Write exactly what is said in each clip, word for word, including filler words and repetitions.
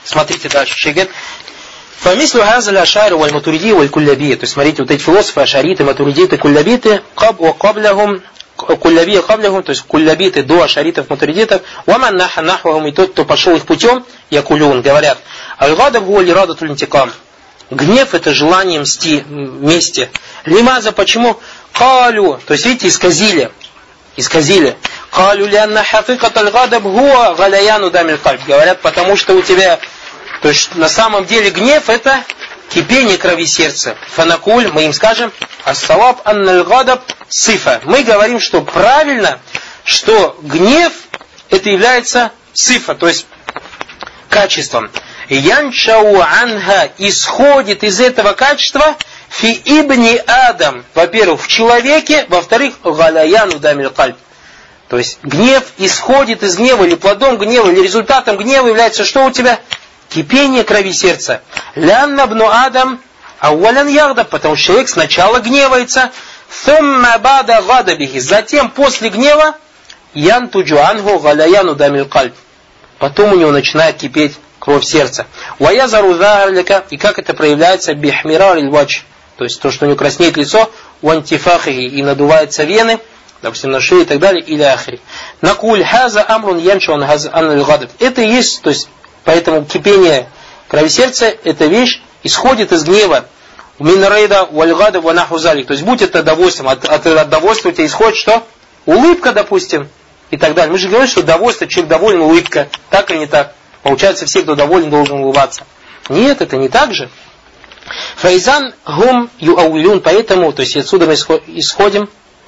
Смотрите дальше. Шейх говорит: «Фамислю хазаль ашари валь матуриди валь куллябия». То есть, смотрите, вот эти философы, ашариты, матуридиты, куллябиты, каб ва каблахум, куллябия каблахум, то есть куллябиты до ашаритов, матуридитов, ваман наха нахвахум, и тот, кто пошел их путем, якулюн, говорят: аль-гадаб гуа лирадатуль интикам. Гнев — это желание мсти, мести. Лимаза, почему? Калю, то есть, видите, исказили. Исказили. Калю лянна хафикат аль-гадаб гуа галяяну дамиль кальб. Говорят, потому что у тебя, то есть, на самом деле гнев — это кипение крови сердца. Фанакуль, мы им скажем: ас-саваб анналь гадаб сифа. Мы говорим, что правильно, что гнев — это является сифа, то есть качеством. Яншау анха, исходит из этого качества фи ибни Адам, во-первых, в человеке, во-вторых, галяяну дамиль кальб. То есть гнев исходит из гнева, или плодом гнева, или результатом гнева является что у тебя? Кипение крови сердца. Лянна бну Адам ауалян ягда, потому что человек сначала гневается, thumma бада гадабихи, затем после гнева янтуджу ангу галяяну дамиль кальб. Потом у него начинает кипеть кровь сердца. Ваязару зарлика, и как это проявляется? Бихмирар иль-вадж, то есть то, что у него краснеет лицо, вантифахи, и надуваются вены, допустим, на шее и так далее, или ахри. Накуль хаза амрун яншу ан аль-гадаб. Это и есть, то есть, поэтому кипение крови сердца, эта вещь исходит из гнева. Минрейда валь-гадаб ва наху залик. То есть, будь это довольством, от, от, от довольства у тебя исходит что? Улыбка, допустим, и так далее. Мы же говорим, что довольство, человек доволен, улыбка. Так или не так? Получается, все, кто доволен, должен улыбаться. Нет, это не так же. Файзан гум юауилюн, поэтому, то есть отсюда мы исходим.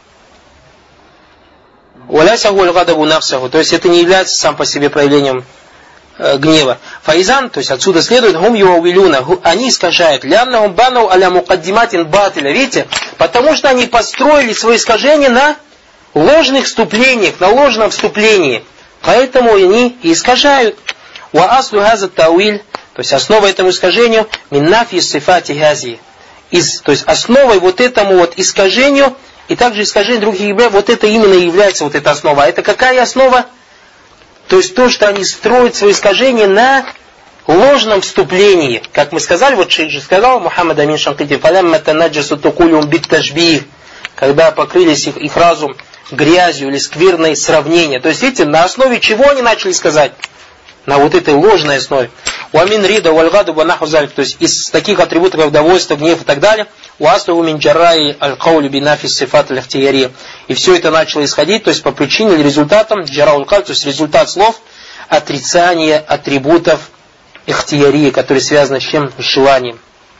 Уалясаху аль-гадабу нафсаху, то есть это не является сам по себе проявлением э, гнева. Файзан, то есть отсюда следует гум юауилюна, они искажают. Лямнахум банау аля мукаддиматин батиля, видите? Потому что они построили свои искажения на ложных вступлениях, на ложном вступлении. Поэтому они и искажают. Ва аслу газа тауиль, то есть основа этому искажению, миннафи сифати гази, из, то есть основой вот этому вот искажению, и также искажение других ибрah, вот это именно и является вот эта основа. А это какая основа? То есть то, что они строят свои искажения на ложном вступлении. Как мы сказали, вот шейх же сказал, Мухаммад Амин Шанкити, фалямма танаджасу тукулюм бит ташбих, когда покрылись их, их разум грязью или скверной сравнения. То есть, видите, на основе чего они начали сказать? На вот этой ложной основе. Уамин рида вальгаду банаху залик, то есть из таких атрибутов, как довольство, гнев и так далее. Уаслу мин джарраи аль-каулю бинафис сифат аль-ихтияри. И все это начало исходить, то есть по причине или результатам джаррауль каль, то есть результат слов отрицания атрибутов ихтияри, которые связаны с чем? С желанием.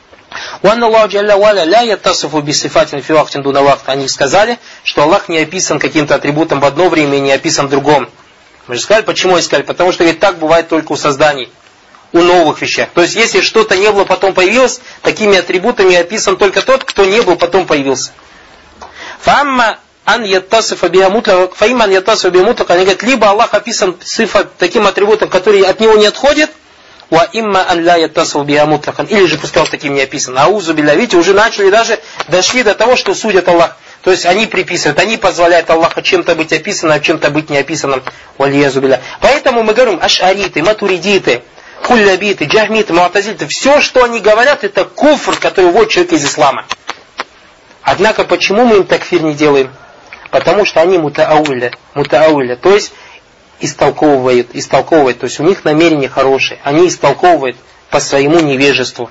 Они сказали, что Аллах не описан каким-то атрибутом в одно время и не описан в другом. Мы же сказали, почему искали? Потому что ведь так бывает только у созданий, у новых вещей. То есть, если что-то не было, потом появилось, такими атрибутами описан только тот, кто не был, потом появился. Фамма ан яттасифа биамутлак, фаиман яттасифа биамутлак, они говорят, либо Аллах описан цифа таким атрибутом, который от него не отходит, ва имма ан ля яттасифа биамутлак, или же пускай таким не описан. Аузу билля, видите, уже начали даже, дошли до того, что судят Аллах. То есть они приписывают, они позволяют Аллаху чем-то быть описанным, а чем-то быть не описанным. Поэтому мы говорим, аш'ариты, матуридиты, куллябиты, джахмиты, муатазилиты, все, что они говорят, это куфр, который вводит человека из ислама. Однако, почему мы им такфир не делаем? Потому что они мутаауля, мутаауля, то есть истолковывают, истолковывают, то есть у них намерение хорошее, они истолковывают по своему невежеству.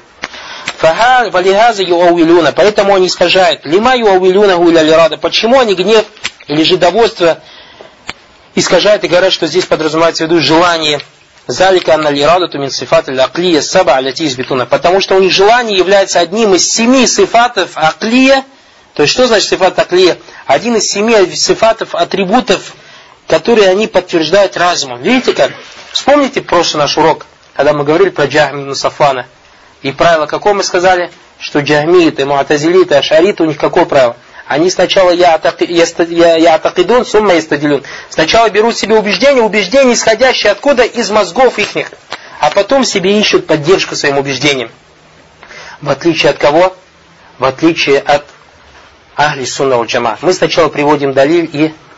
Поэтому они искажают. Лима юауилюна гуля лирада. Почему они гнев или же довольство искажают и говорят, что здесь подразумевается в виду желание. Залика анна лирадату мин сифат аль-аклия саба аляти избитуна. Потому что у них желание является одним из семи сифатов аклия. То есть что значит сифат аклия? Один из семи сифатов, атрибутов, которые они подтверждают разумом. Видите как? Вспомните прошлый наш урок, когда мы говорили про Джахм ибн Сафана. И правило какое мы сказали? Что джахмиты, муатазилиты, ашариты, у них какое правило? Они сначала я атакидун, сумма ястадилюн. Сначала берут себе убеждения, убеждения, исходящие откуда? Из мозгов ихних. А потом себе ищут поддержку своим убеждениям. В отличие от кого? В отличие от ахли сунна валь джама. Мы сначала приводим далиль и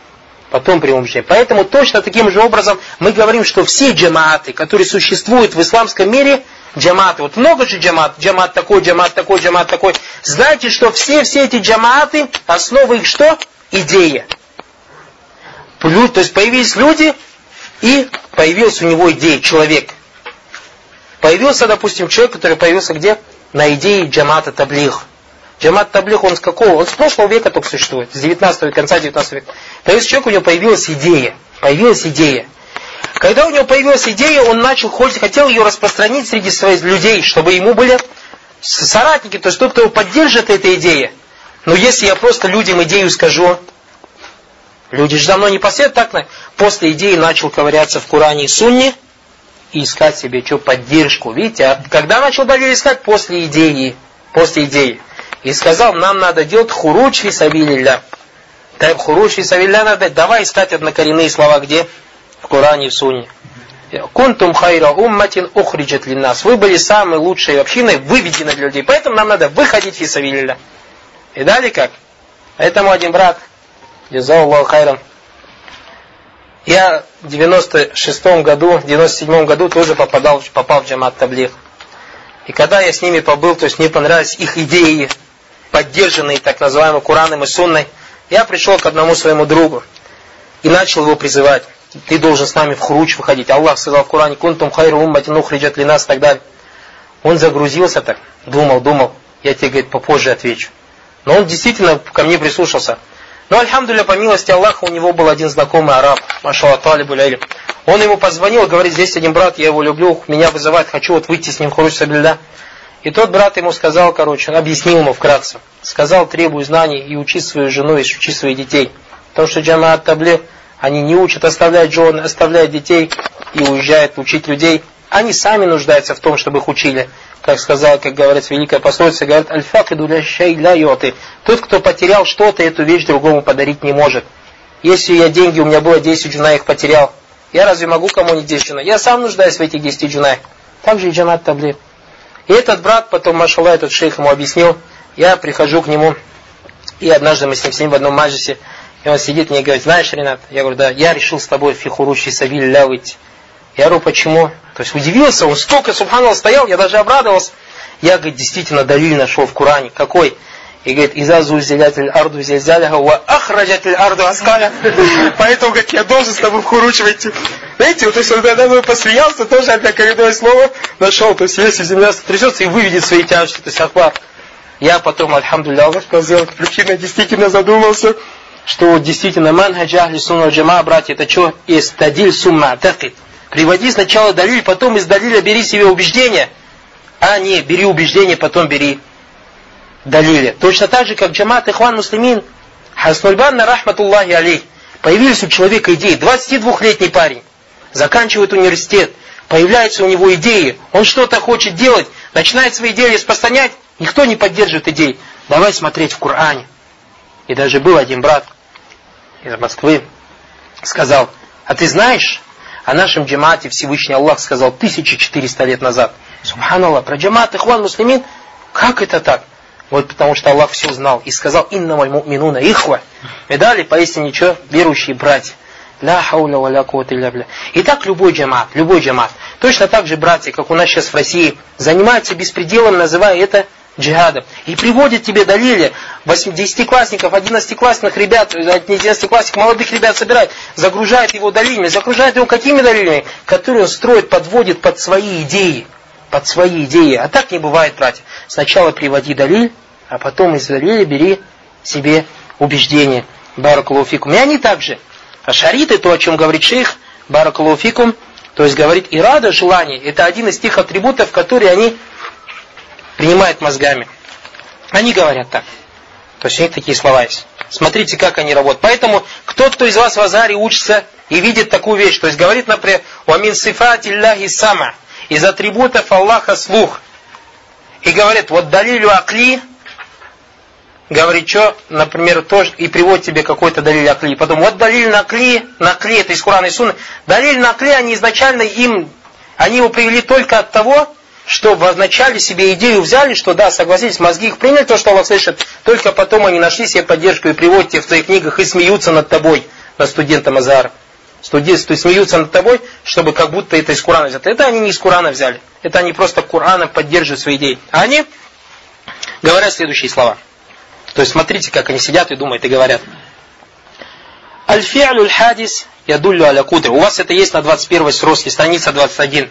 Потом примем убеждение. Поэтому точно таким же образом мы говорим, что все джамааты, которые существуют в исламском мире, джамааты, вот много же джамаат, джамаат такой, джамаат такой, джамаат такой. Знайте, что все-все эти джамааты, основа их что? Идея. То есть появились люди, и появилась у него идея, человек. Появился, допустим, человек, который появился где? На идее джамаата таблигh. Джамаат таблигh, он с какого? Он с прошлого века только существует, с девятнадцатого века, конца девятнадцатого века. Появился человек, у него появилась идея. Появилась идея. Когда у него появилась идея, он начал, хотел ее распространить среди своих людей, чтобы ему были соратники, то есть тот, кто его поддержит этой идее. Но если я просто людям идею скажу, люди же за мной не последуют, так после идеи начал ковыряться в Коране и Сунне и искать себе что, поддержку. Видите, а когда начал далее искать? После идеи. После идеи. И сказал, нам надо делать хуруч фи сабилилля. Так, хуруч фи сабилилля надо, давай искать однокоренные слова где? В Коране и в Сунне. Кунтум хайра умматин ухриджат линнас. Вы были самой лучшей общиной, выведены для людей. Поэтому нам надо выходить фи сабилилля. И далее как? Поэтому один брат, джазаллаху хайран, я в девяносто шестом году, в девяносто седьмом году тоже попадал, попал в джамаат таблигh. И когда я с ними побыл, то есть мне понравились их идеи, поддержанные так называемым Кораном и Сунной, я пришел к одному своему другу и начал его призывать. Ты должен с нами в хуруч выходить. Аллах сказал в Коране, кунтум хайру умматин ухриджат линнас и так далее. Он загрузился так, думал, думал, я тебе, говорит, попозже отвечу. Но он действительно ко мне прислушался. Но, альхамдулилля, по милости Аллаха, у него был один знакомый араб, машаллах, талибуль илм. Он ему позвонил, говорит, здесь один брат, я его люблю, меня вызывает, хочу вот выйти с ним в хуруч сабилилля. И тот брат ему сказал, короче, он объяснил ему вкратце. Сказал, требуй знаний и учи свою жену, и учи своих детей. Потому что джамаат таблигh, они не учат, оставляют жен, оставляют детей и уезжают учить людей. Они сами нуждаются в том, чтобы их учили. Как сказал, как говорится, великая пословица, говорит, аль-факиду ля шей ля йоти. Тот, кто потерял что-то, эту вещь другому подарить не может. Если я деньги, у меня было десять джуна, я их потерял. Я разве могу кому-нибудь десять джуна? Я сам нуждаюсь в этих десяти джунах. Так же и джамаат таблигh. И этот брат, потом, машаллах, этот шейх ему объяснил, я прихожу к нему, и однажды мы с ним сидим в одном маджлисе, и он сидит мне и говорит, знаешь, Ренат, я говорю, да, я решил с тобой фи хуруч фи сабилилля выйти. Я говорю, почему? То есть удивился, он столько, субханаллах, стоял, я даже обрадовался. Я, говорит, действительно далиль нашел в Коране. Какой? И говорит, иза зузилятиль арду зильзаляха ва ахраджатиль арду аскаля. Поэтому, говорит, я должен с тобой в хуруч войти. Знаете, вот, то есть он когда мной посмеялся, тоже однокоренное слово нашел. То есть если земля сотрясется и выведет свои тяжести, то есть ахвар. Я потом, альхамдулилля, Аллах сказал, причина действительно задумался, что вот действительно манхадж ахли сунна джамаа, братья, это что? Истадиль сумма такит. Приводи сначала далиль, потом из далиля бери себе убеждение. А не, бери убеждение, потом бери далиля. Точно так же, как джамаат ихван муслимин, Хаснул Банна, рахматуллахи алейх, появились у человека идеи. двадцатидвухлетний парень, заканчивает университет, появляются у него идеи, он что-то хочет делать, начинает свои идеи распространять, никто не поддерживает идей. Давай смотреть в Коране. И даже был один брат из Москвы, сказал, а ты знаешь, о нашем джамаате Всевышний Аллах сказал тысяча четыреста лет назад. Субханаллах, про джамаат ихван муслимин, как это так? Вот потому что Аллах все знал и сказал, иннамаль му'минуна ихва. И далее, поистине, что? Верующие братья. Ля хауля ва ля куввата илля билля. И так любой джамаат, любой джамаат. Точно так же братья, как у нас сейчас в России, занимаются беспределом, называя это джихадом. И приводят тебе далили, десятиклассников, одиннадцатиклассных ребят, одиннадцатиклассников, молодых ребят собирают, загружают его далилями, загружают его какими далилями, которые он строит, подводит под свои идеи. Под свои идеи. А так не бывает, братья. Сначала приводи далиль, а потом из далиля бери себе убеждение. Баракаллаху фикум. И они также. Ашариты, то, о чем говорит шейх, баракаллаху фикум, то есть говорит ирада, желание, это один из тех атрибутов, которые они принимают мозгами. Они говорят так. То есть у них такие слова есть. Смотрите, как они работают. Поэтому, кто-то из вас в Азаре учится и видит такую вещь, то есть говорит, например, «Уамин сифати Аллахи сама», из атрибутов Аллаха слух. И говорит, вот далилю акли, говорит, что, например, тоже, и приводит тебе какой-то далиль акли. Потом, вот далиль накли, накли, это из Курана и Сунны. Далиль накли, они изначально им, они его привели только от того, что вначале себе идею взяли, что да, согласились, мозги их приняли, то, что Аллах слышит, только потом они нашли себе поддержку и приводят тебе в твоих книгах и смеются над тобой. над студентом Азара. Студенты смеются над тобой, чтобы как будто это из Корана взято. Это они не из Корана взяли. Это они просто Кораном поддерживают свои идеи. А они говорят следующие слова. То есть смотрите, как они сидят и думают и говорят. Аль-фи'лю аль-хадис ядуллю аля кудр. У вас это есть на двадцать первой строчке, страница двадцать один.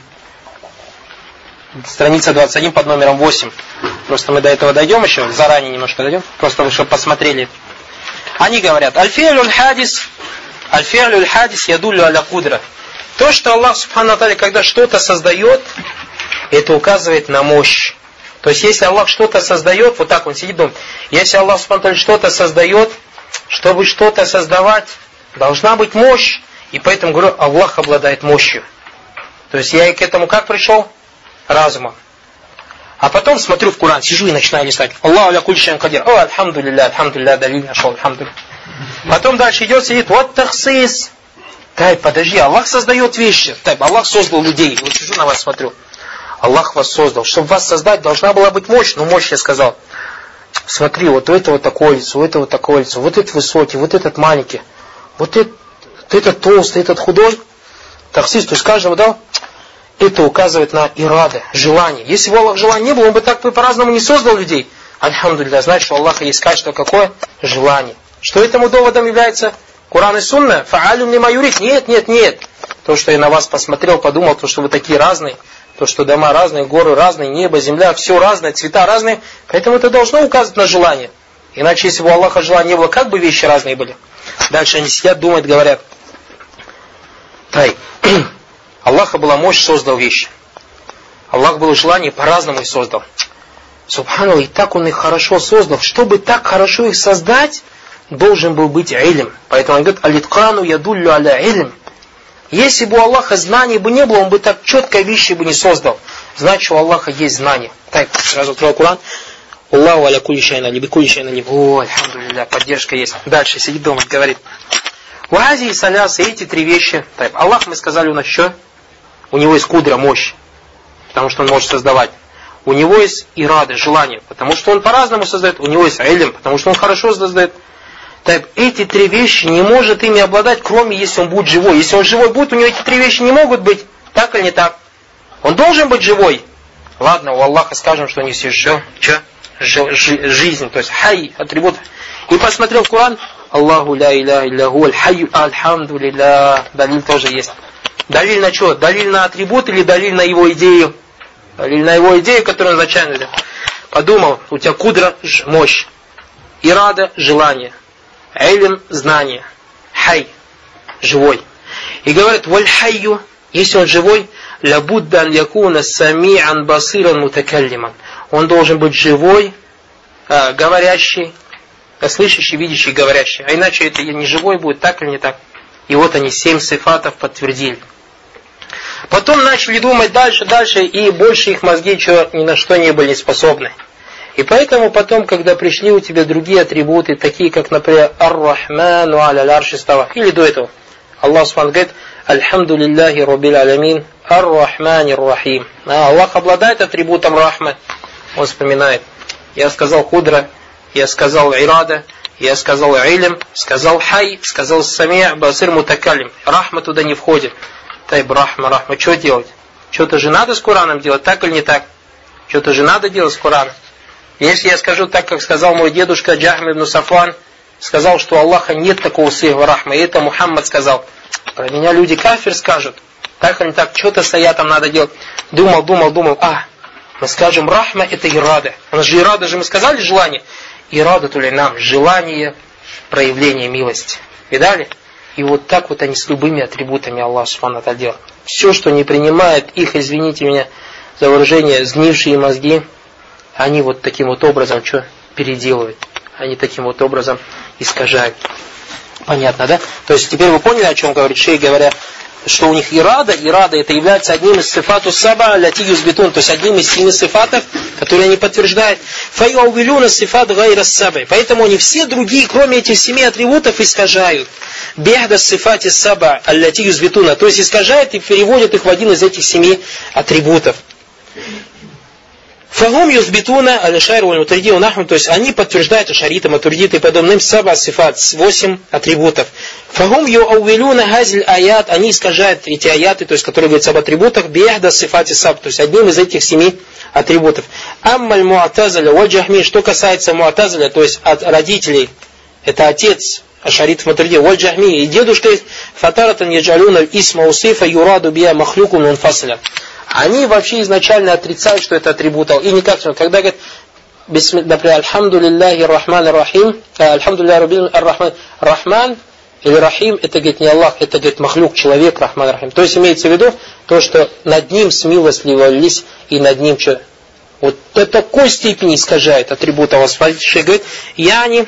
Страница двадцать один под номером восемь. Просто мы до этого дойдем еще, заранее немножко дойдем, просто вы чтобы посмотрели. Они говорят, аль-фи'лю аль-хадис, аль-фи'лю аль-хадис ядуллю аля кудра. То, что Аллах Субхану ва Тааля, когда что-то создает, это указывает на мощь. То есть, если Аллах что-то создает, вот так он сидит, думает, если Аллах Субхану ва Тааля что-то создает, чтобы что-то создавать, должна быть мощь. И поэтому говорю, Аллах обладает мощью. То есть, я и к этому как пришел? Разумом. А потом смотрю в Коран, сижу и начинаю листать. Аллаху аля кулли шайин кадир. О, альхамдулилля, альхамдулилля, далиль нашел, альхамдулилля. Потом дальше идет, сидит, вот тахсис. Тай, подожди, Аллах создает вещи. Тай, Аллах создал людей. Вот сижу на вас смотрю. Аллах вас создал. Чтобы вас создать, должна была быть мощь. Ну, мощь я сказал. Смотри, вот у этого такое лицо, у этого такое лицо, вот этот высокий, вот этот маленький, вот этот, этот толстый, этот худой. Тахсис, то есть каждому дал. Это указывает на ирада, желание. Если бы Аллах желания не было, он бы так по-разному не создал людей. Альхамдулилля, значит, у Аллаха есть качество какое? Желание. Что этому доводом является? Куран и Сунна? Фа'алюм лима юрид? Нет, нет, нет. То, что я на вас посмотрел, подумал, то, что вы такие разные, то, что дома разные, горы разные, небо, земля, все разное, цвета разные. Поэтому это должно указывать на желание. Иначе, если бы у Аллаха желания не было, как бы вещи разные были? Дальше они сидят, думают, говорят. Тай. Аллаха была мощь, создал вещи. Аллах было желание, по-разному их создал. Субханаллах, и так Он их хорошо создал. Чтобы так хорошо их создать, должен был быть илм. Поэтому он говорит, алиткану ядуллю аля илм. Если бы у Аллаха знаний бы не было, Он бы так четко вещи бы не создал. Значит, у Аллаха есть знания. Так, сразу открою Коран. Аллаху аля кулли шайин алим, бикулли шайин алим. О, альхамдулилля, поддержка есть. Дальше сидит дома, говорит. Вази и саляс, эти три вещи. Так, Аллах, мы сказали, у нас что? У него есть кудра, мощь, потому что он может создавать. У него есть ирада, желание, потому что он по-разному создает. У него есть илм, потому что он хорошо создает. Так, эти три вещи не может ими обладать, кроме если он будет живой. Если он живой будет, у него эти три вещи не могут быть. Так или не так? Он должен быть живой. Ладно, у Аллаха скажем, что у них есть что? Что? Жизнь, то есть хай, атрибут. И посмотрел в Коран, Аллаху ля иляха илляху аль-хайю альхамдулилля. Далиль тоже есть. Далиль на что? Далиль на атрибут или далиль на его идею? Далиль на его идею, которую он изначально подумал. У тебя кудра, мощь. Ирада, желание. Илм, знание. Хай, живой. И говорят, валь хайю, если он живой, лабуддан якуна сами'ан басиран мутакаллиман. Он должен быть живой, э, говорящий, слышащий, видящий, говорящий. А иначе это не живой будет, так или не так? И вот они семь сифатов подтвердили. Потом начали думать дальше, дальше, и больше их мозги что, ни на что не были способны. И поэтому потом, когда пришли у тебя другие атрибуты, такие как, например, Ар-Рахману аля ларши става, или до этого, Аллах Субхану говорит, Альхамдулиллахи Раббил Алямин, Ар-Рахманир Рахим. А Аллах обладает атрибутом Рахма. Он вспоминает. Я сказал Кудра, я сказал Ирада, я сказал Илм, сказал Хай, сказал Самия, Басир Мутакалим. Рахма туда не входит. Тайб, Рахма, Рахма. Что делать? Что-то же надо с Кораном делать, так или не так? Что-то же надо делать с Кораном. Если я скажу так, как сказал мой дедушка Джахм ибн Сафван, сказал, что у Аллаха нет такого слива Рахма, и это Мухаммад сказал. Про меня люди кафир скажут. Так или не так, что-то стоятом надо делать. Думал, думал, думал. А, мы скажем, Рахма это ирада. У нас же ирада же мы сказали желание. Ирада тули нам, желание проявления милости. Видали? И вот так вот они с любыми атрибутами Аллаха Субхану ва Тааля делают. Все, что не принимает их, извините меня за выражение, сгнившие мозги, они вот таким вот образом что? Переделывают. Они таким вот образом искажают. Понятно, да? То есть теперь вы поняли, о чем говорит шейх, говоря, что у них ирада, ирада это является одним из сифату саба, ляти юзбитун, то есть одним из семи сифатов, которые они подтверждают. Файуавилюна сифат гайра сабай. Поэтому они все другие, кроме этих семи атрибутов, искажают. Бехда сифати саба, ляти юзбитуна. То есть искажают и переводят их в один из этих семи атрибутов. Фагум юзбитуна аль-шайр валь-мутаридди ва нахму, то есть они подтверждают ашариты, матуридиты и подобным саба сифат, восемь атрибутов. Фахум юауилуна хазиль аят, они искажают эти аяты, то есть которые говорятся об атрибутах, биахда сифати саб, то есть одним из этих семи атрибутов. Аммаль муатазаля валь джахми, что касается муатазаля, то есть от родителей, это отец ашарит матуридия, валь джахми и дедушка, фатаратан яджалюна исма усифа юраду бия махлюку мунфасиля. Они вообще изначально отрицают, что это атрибут, и никак, когда говорят, например, альхамдулиллахи рахман рахим, альхамдулиллахи раббил рахман рахман, или Рахим, это, говорит, не Аллах, это, говорит, махлюк, человек, Рахман Рахим. То есть имеется в виду то, что над ним смилостливались и над ним что? Вот до такой степени искажает атрибут Аллаха. Говорит, яни,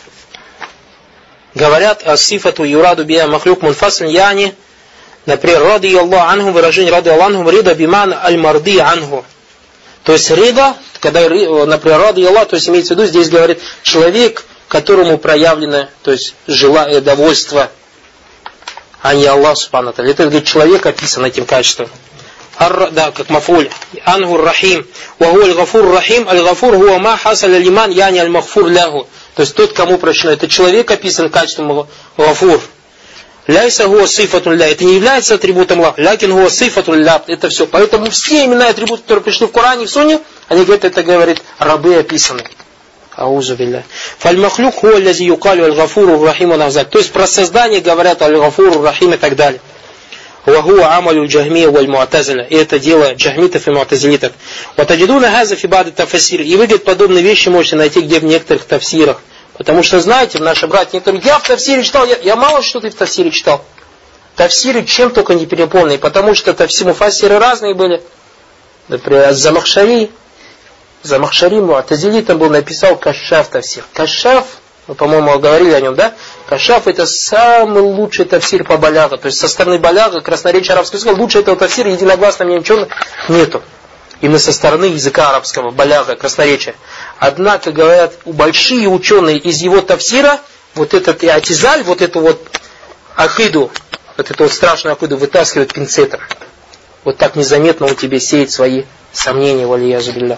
говорят о сифату юраду бия махлюк мунфаслин, яни, например, ради Аллах анху, выражение ради Аллах анху, рида биман аль-марди анху. То есть рида, когда, например, ради Аллах, то есть имеется в виду, здесь говорит, человек, которому проявлено, то есть желание, довольство, а не Аллах субхану ва тааля. Это, говорит, человек описан этим качеством. Ар, да, как мафуль. Ангур рахим. Ваху аль-гафур рахим. Аль-гафур хуа ма хасаля лиман яни аль-махфур лягу. То есть тот, кому прощено. Это человек описан качеством гафур. Ляйса хуа сифатун ля. Это не является атрибутом Аллаха. Лякин хуа сифатун ля. Это все. Поэтому все имена и атрибуты, которые пришли в Коране и в Сунне, они говорят, это, говорит, рабы описаны. Аузу билля. Фаль-махлюк хуа лязи юкалю аль-гафуру рахиму назад. То есть про создание говорят аль-гафуру рахим и так далее. Вахуа амалю джахмия валь муатазиля. И это дело джахмитов и муатазилитов. Ватаджидуна хаза фи ба'ди тафасир. И вы, говорит, подобные вещи можете найти где в некоторых тафсирах. Потому что, знаете, наши братья, некоторые, я в тафсире читал, я, я мало что ты в тафсире читал. Тафсиры чем только не переполнены. Потому что тафсиры муфассиры разные были. Например, Замахшари. Замахшари муатазилитом был, написал Кашшаф тафсир. Кашшаф, мы, по-моему, говорили о нем, да? Кашшаф это самый лучший тафсир по баляга. То есть со стороны баляга, красноречия арабского языка, лучше этого тафсира единогласно мне ничего нету. Именно со стороны языка арабского, баляга, красноречия. Однако, говорят, большие ученые из его тафсира, вот этот иатизаль, вот эту вот акиду, вот эту вот страшную акиду вытаскивают пинцетом. Вот так незаметно он тебе сеет свои сомнения, валиязу билля.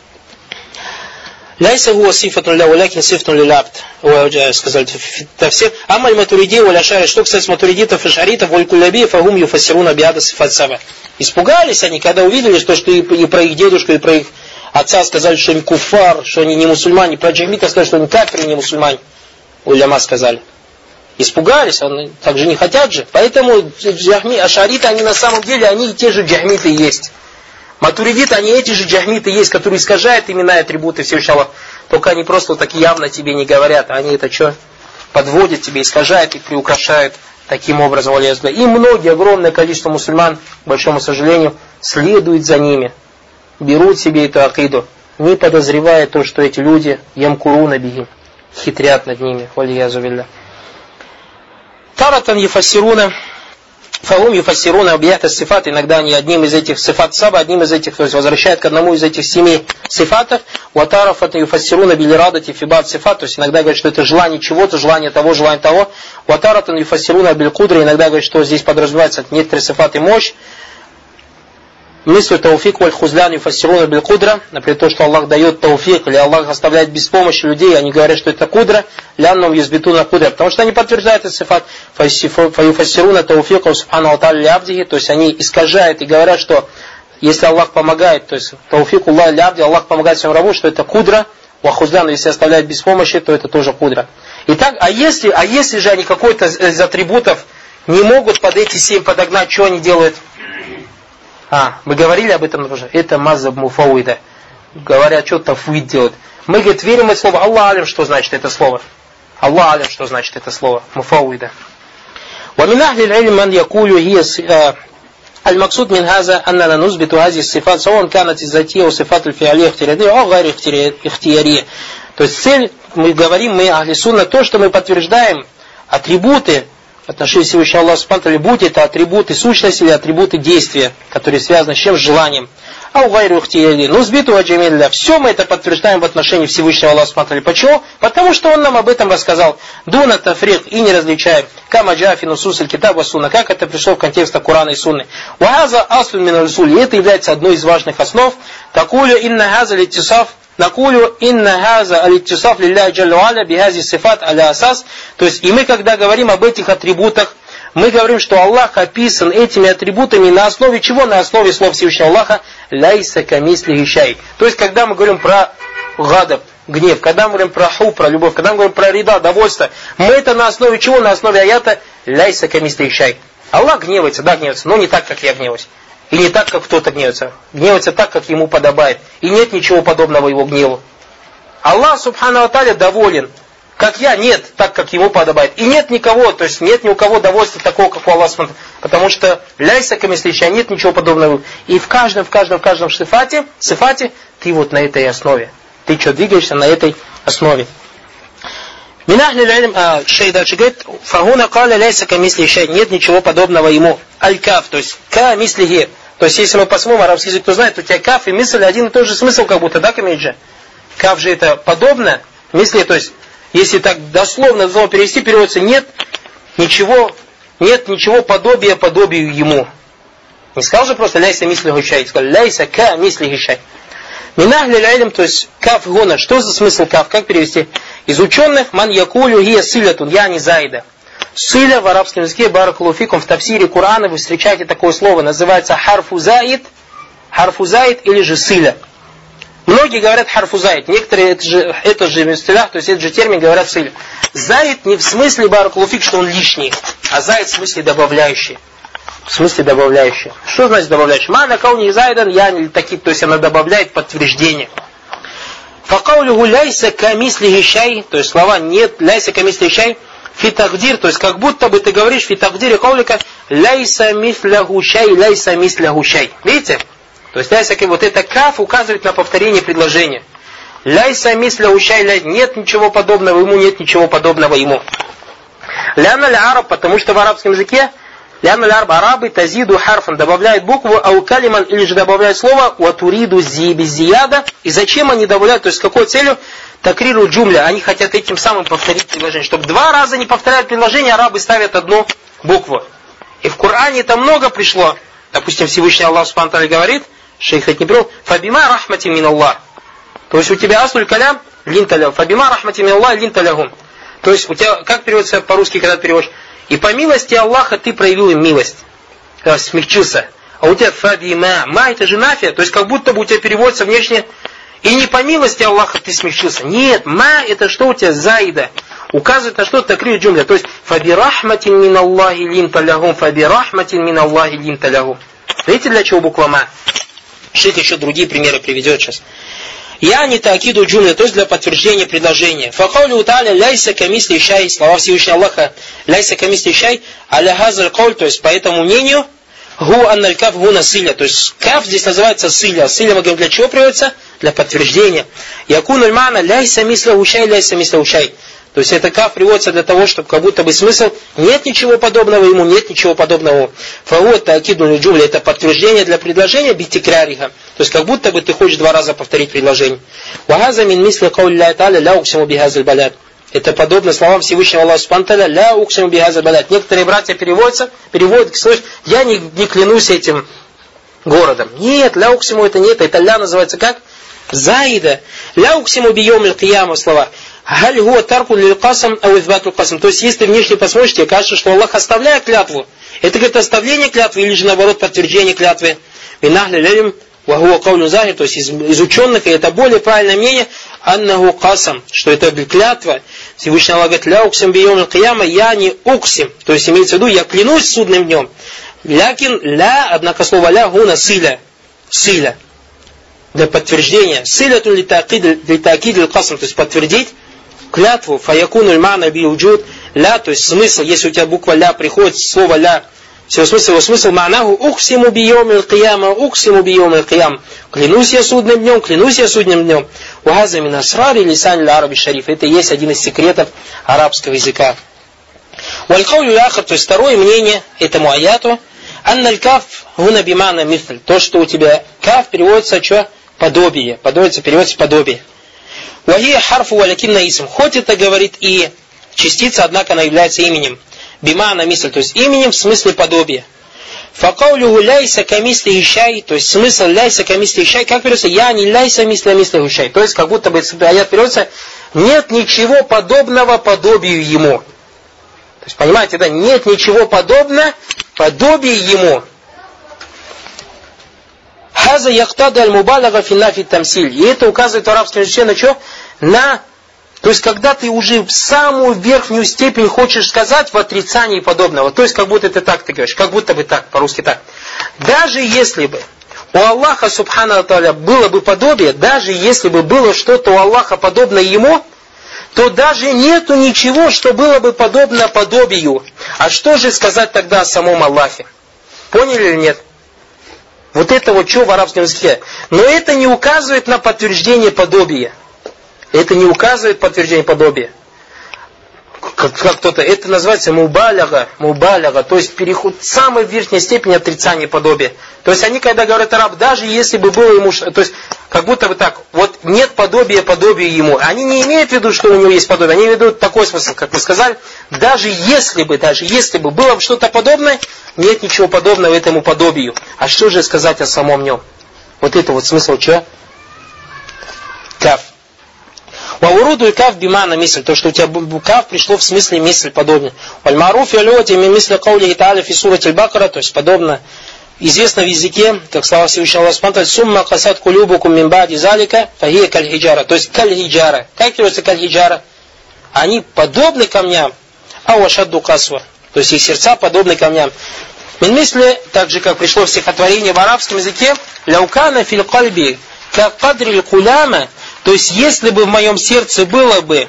Ляйса хуа сифатун ля валякин сифатун лил абд. Сказали тафсир. Амаль матуриди валь ашари. Что касается матуридитов и шаритов, валь кулляби фагум юфассируна биада сифат саба. Испугались они, когда увидели, что, что и, и про их дедушку, и про их отца сказали, что они куфар, что они не мусульмане. Про джахмита сказали, что они кафиры, не мусульмане. Уляма сказали. Испугались, они так же не хотят же. Поэтому джахми, ашариты, они на самом деле, они и те же джахмиты есть. Матуридиты, они эти же джахмиты есть, которые искажают имена и атрибуты Всевышнего Аллаха. Только они просто вот так явно тебе не говорят, а они это что? Подводят тебе, искажают и приукрашают таким образом. И многие, огромное количество мусульман, к большому сожалению, следуют за ними. Берут себе эту акиду, не подозревая то, что эти люди ямкуруна бихи, хитрят над ними. Таратан ефасируна. Фаум юфассируна объята сифат, иногда они одним из этих сифат саба, одним из этих, то есть возвращают к одному из этих семи сифатов. Ватарафат юфассируна билирадати фибат сифат, то есть иногда говорят, что это желание чего-то, желание того, желание того. Ватаратан юфассируна билькудра, иногда говорят, что здесь подразумевается некоторые сифаты мощь. Мысль тауфик валь хузлян юфассируна билькудра, например, то, что Аллах дает тауфик, или Аллах оставляет без помощи людей, они говорят, что это кудра, лянном юзбитуна кудра, потому что они подтверждают этот сифат, фаюфассируна тауфика субхану ва тааля лябдихи, то есть они искажают и говорят, что если Аллах помогает, то есть тауфик Аллах лябди, Аллах помогает своему рабу, что это кудра, ва хузлян, если оставляет без помощи, то это тоже кудра. Итак, а если, а если же они какой-то из атрибутов не могут под эти семь подогнать, что они делают? А, мы говорили об этом уже. Это мазаб муфауида. Говорят, что тафуид делают. Мы, говорит, верим в это слово. Аллах алим, что значит это слово. Аллах алим, что значит это слово. Муфауида. ومن أهل العلم من يقول هي المقصود من هذا أننا نثبت هذه الصفات سواء كانت الذاتية وصفات الفعلية اختيارية أو غير اختيارية. То есть цель, мы говорим, мы ахли сунна, то, что мы подтверждаем атрибуты в отношении Всевышнего Аллаха субхану ва тааля, будь это атрибуты сущности или атрибуты действия, которые связаны с чем? С желанием. А у гайру ихтияли, ну сбиту аджамилля. Все мы это подтверждаем в отношении Всевышнего Аллаха субхану ва тааля. Почему? Потому что Он нам об этом рассказал. Дуна тафрик, и не различаем. Кама джафи нусус аль китаб ва сунна. Как это пришло в контексте Корана и Сунны. Ва хаза аслун мин аль-суль. И это является одной из важных основ. Такулю инна хаза литтисаф накулю инна хаза алиттисаф лилляхи джалля ва аля бихази сифат аля асас. То есть, и мы, когда говорим об этих атрибутах, мы говорим, что Аллах описан этими атрибутами на основе чего? На основе слов Всевышнего Аллаха «Ляйса камислихи шай». То есть, когда мы говорим про гадаб, гнев, когда мы говорим про ху, про любовь, когда мы говорим про рида, довольство, мы это на основе чего? На основе аята «Ляйса камислихи шай». Аллах гневается, да, гневается, но не так, как я гневаюсь. И не так, как кто-то гневается. Гневается так, как ему подобает. И нет ничего подобного его гневу. Аллах, субхану ва тааля, доволен. Как я, нет, так, как ему подобает. И нет никого, то есть нет ни у кого довольства такого, как у Аллаха. Потому что ляйса камислихи, нет ничего подобного. И в каждом, в каждом, в каждом сифате, сифате ты вот на этой основе. Ты что, двигаешься на этой основе. Шей дальше говорит, фагуна каля ляйса камислихи, нет ничего подобного ему. Аль-каф, то есть камислихи. То есть если мы посмотрим арабский язык, то знает, у тебя каф и мисль один и тот же смысл, как будто, да, камиджа? Каф же это подобно, мисли, то есть если так дословно, дословно перевести, переводится нет ничего, нет ничего подобия подобию ему. Не сказал же просто ляйса мислихи шай, сказал ляйса ка мислихи шай. Минахли лялим, то есть каф гона. Что за смысл каф? Как перевести? Из ученых ман якулю гия силятун, я не зайда. Силя в арабском языке, баракулуфикум, в тафсире Корана вы встречаете такое слово, называется харфузаид, харфузаид или же силя. Многие говорят харфузаид, некоторые это же, это же в стилях, то есть этот же термин говорят силя. Заид не в смысле баракулуфик, что он лишний, а заид в смысле добавляющий. В смысле добавляющий. Что значит добавляющий? Мана кауни зайдан, я не такие, то есть она добавляет подтверждение. Факаулюху ляйса камислихи шай, то есть слова нет, ляйса камислихи шай, фитагдир, то есть как будто бы ты говоришь фитагдире каулика ляйса мисляху шай, ляйса мисляху шай. Видите? То есть ляйса, вот это каф указывает на повторение предложения. Ляйса мисляху шай, нет ничего подобного ему, нет ничего подобного ему. Ляна ля араб, потому что в арабском языке ляна ля араб, арабы тазиду харфан, добавляют букву, ау калиман, или же добавляют слово, ватуриду зибизияда. И зачем они добавляют, то есть с какой целью? Такриру джумля, они хотят этим самым повторить предложение. Чтобы два раза не повторять предложение, арабы ставят одну букву. И в Коране это много пришло. Допустим, Всевышний Аллах Субхану ва Тааля говорит, шейх это не привел, фабима рахмати мин Аллах. То есть у тебя аслуль калям линталягум. Фабима рахмати мин Аллах линталягум. То есть у тебя, как переводится по-русски, когда ты переводишь? И по милости Аллаха ты проявил им милость. Смягчился. А у тебя фабима. Ма это же нафия. То есть как будто бы у тебя переводится внешне. И не по милости Аллаха ты смягчился. Нет, ма это что у тебя заида. Указывает на что такрир джумля. То есть фабирахматин мин Аллахи линталягум. Фабирахматин мин Аллахи линталягум. Видите, для чего буква ма? Шейх еще другие примеры приведет сейчас. Я не такиду джумля, то есть для подтверждения предложения. Факаулю тааля ляйса камисли шай, слова Всевышнего Аллаха, ляйса камисли шай, аля хазаль кауль, то есть по этому мнению, гу анналь каф гуна силя, то есть каф здесь называется силя. Силя мы говорим для чего приводится? Для подтверждения. Якунуль мана ляйса мисля ушай, ляйса мисля ушай. То есть это каф приводится для того, чтобы как будто бы смысл, нет ничего подобного ему, нет ничего подобного. Фаот такидуль джумля, это подтверждение для предложения битикрариха. То есть как будто бы ты хочешь два раза повторить предложение. Вахаза мин мисли кауля та'аля ля уксиму бихазаль балят. Это подобно словам Всевышнего Аллаха Субхану ва Тааля ля уксиму бихазаль балят. Некоторые братья переводятся, переводят, слышь, я не, не клянусь этим городом. Нет, ля уксиму это нет, это ля называется как? Заида. Ля уксиму бийом иль-кияма слова. Галь гуа тарку лиль-касам ау избату касам. То есть если ты внешне посмотришь, тебе кажется, что Аллах оставляет клятву. Это говорит оставление клятвы или же наоборот подтверждение клятвы. Минахли лилим вахуа каулю захир, то есть из, из ученых, и это более правильное мнение, аннаху касам, что это клятва. Всевышний Аллах говорит, ля уксим бийом иль-кияма, я не уксим. То есть имеется в виду, я клянусь судным днем. Лякин ля, однако слово ля гуна силя. Силя. Для подтверждения. Силятун литакид ль-касам, то есть подтвердить клятву, фаякунуль мана биуджуд, ля, то есть смысл, если у тебя буква ля приходит, слово ля, всего смысл, его смысл ма'наху уксиму бийом иль-кияма, уксиму бийом иль-киям. Клянусь я судным днем, клянусь я судным днем. Ухаза мин асрари лисан ля-араби шариф. Это есть один из секретов арабского языка. Валь-каулю ля-ахар, то есть второе мнение этому аяту, анналь каф гуна бимана мифль. То, что у тебя каф переводится что? Подобие. Подобие переводится подобие. Вахия харфу валякинна исм. Хоть это говорит и частица, однако она является именем. Бимана мисль, то есть именем в смысле подобия. Факаулюху ляйса камисли ищай, то есть смысл ляйса камисли ищай, как переводится? Я не ляйса мисля мисля ищай. То есть как будто бы аят переводится, нет ничего подобного подобию ему. То есть понимаете, да, нет ничего подобного подобию ему. Хаза яхтада аль-мубалага финнафи тамсиль. И это указывает в арабском языке на что? На, то есть когда ты уже в самую верхнюю степень хочешь сказать в отрицании подобного. То есть как будто ты так ты говоришь, как будто бы так, по-русски так. Даже если бы у Аллаха субхана тааля было бы подобие, даже если бы было что-то у Аллаха подобное ему, то даже нету ничего, что было бы подобно подобию. А что же сказать тогда о самом Аллахе? Поняли или нет? Вот это вот что в арабском языке. Но это не указывает на подтверждение подобия. Это не указывает подтверждение подобия. Как, как кто-то, это называется мубаляга, мубаляга, то есть переход в самой верхней степени отрицания подобия. То есть они, когда говорят араб, даже если бы было ему, то есть как будто бы так, вот нет подобия подобию ему. Они не имеют в виду, что у него есть подобие, они ведут такой смысл, как мы сказали, даже если бы, даже если бы было что-то подобное, нет ничего подобного этому подобию. А что же сказать о самом нем? Вот это вот смысл чего? Каф. Вауруду и каф бимана мисль, то, что у тебя каф пришло в смысле мисль подобно. Вальмаруф и алюати ми мисль каули та'аля фи сурати аль-Бакара, то есть подобно, известно в языке, как слова Всевышнего Аллаха Субхану, сумма касат кулюбукум мин ба'ди залика фахия каль-хиджара, то есть каль-хиджара. Как переводится каль-хиджара? Они подобны камням, а вашадду касва, то есть их сердца подобны камням. Мин мисли, так же как пришло в стихотворении в арабском языке, ляукана фил кальби как кадри куляма, то есть если бы в моем сердце было бы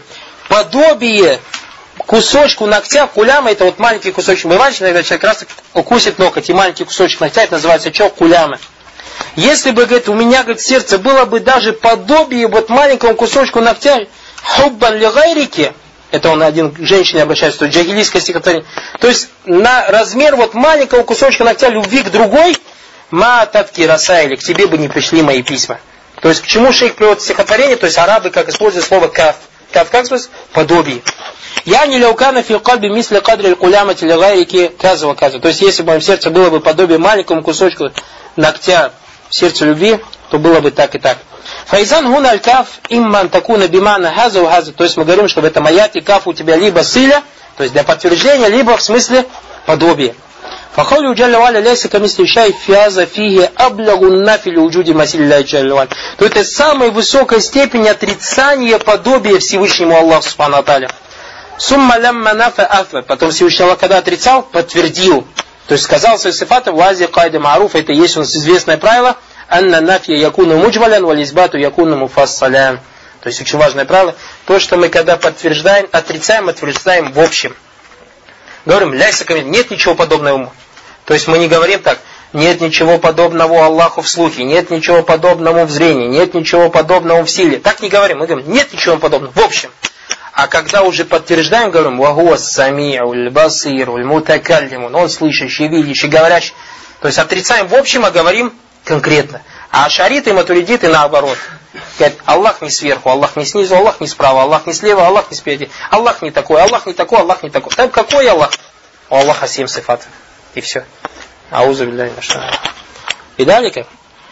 подобие кусочку ногтя, куляма, это вот маленький кусочек, бывает, когда человек раз укусит ноготь, и маленький кусочек ногтя, это называется что? Куляма. Если бы, говорит, у меня, говорит, в сердце было бы даже подобие вот маленькому кусочку ногтя, хуббан ли гайрики, это он один к женщине обращается, то есть джагилийское стихотворение, то есть на размер вот маленького кусочка ногтя любви к другой, ма татки расайли, к тебе бы не пришли мои письма. То есть к чему шейх приводит стихотворение, то есть арабы как используют слово каф. Каф как сказать? Подобие. Я не ляукана фил кальби мисли кадри кулямати лягайки казва казва. То есть если бы в моем сердце было бы подобие маленькому кусочку ногтя в сердце любви, то было бы так и так. Файзан гуна аль каф имман такуна бимана хаза у хаза. То есть мы говорим, что в этом аяте каф у тебя либо силя, то есть для подтверждения, либо в смысле подобие. فقوله جل وعلا ليس كمثله شيء في هذا فيه أبلغ النفي لوجود مثيل الله جل وعلا. То это самая высокая степень отрицания подобия Всевышнему Аллаху субхану ва тааля. Сумма лямма нафа афа. Потом Всевышний Аллах, когда отрицал, подтвердил. То есть сказал свои сифаты, вази кайда маруф, это есть у нас известное правило, анна нафья якуну муджвалян, вализбату якуну муфассалян. То есть очень важное правило, то, что мы когда подтверждаем, отрицаем, утверждаем в общем. Говорим, ляйся камень, нет ничего подобного ему. То есть мы не говорим так, нет ничего подобного Аллаху в слухе, нет ничего подобного в зрении, нет ничего подобного в силе. Так не говорим, мы говорим, нет ничего подобного в общем. А когда уже подтверждаем, говорим, вахуа сами'у аль-басиру аль-мутакаллиму, он слышащий, видящий, говорящий. То есть отрицаем в общем, а говорим конкретно. А ашариты и матуридиты наоборот. Говорят, Аллах не сверху, Аллах не снизу, Аллах не справа, Аллах не слева, Аллах не спереди. Аллах не такой, Аллах не такой, Аллах не такой. Так какой Аллах? У Аллаха семь сифат. И все. Аузу билляхи минаш шайтанир. И далее как?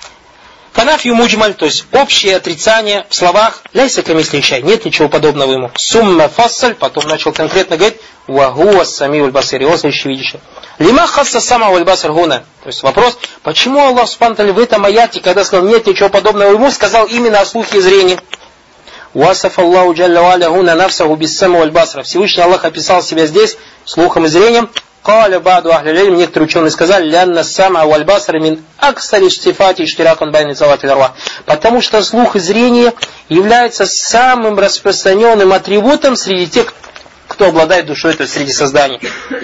Канафью муджмаль, то есть общее отрицание в словах ляйса камисли шай, нет ничего подобного ему. Сумма фассаль, потом начал конкретно говорить, вахуа самиуль басир, его слышащий, видящий. Лима хасса сама уль басир гуна. То есть вопрос, почему Аллах субхану ва тааля в этом аяте, когда сказал нет ничего подобного ему, сказал именно о слухе и зрении. Васаф Аллаху джалля ва аля гуна нафсаху бис сама уль басра. Всевышний Аллах описал себя здесь слухом и зрением. Каля баду ахли лилм, некоторые ученые сказали, лянна сама валь басра мин аксари штифати штиракан байни цавати ларва. Потому что слух и зрение является самым распространенным атрибутом среди тех, кто обладает душой, то есть среди созданий.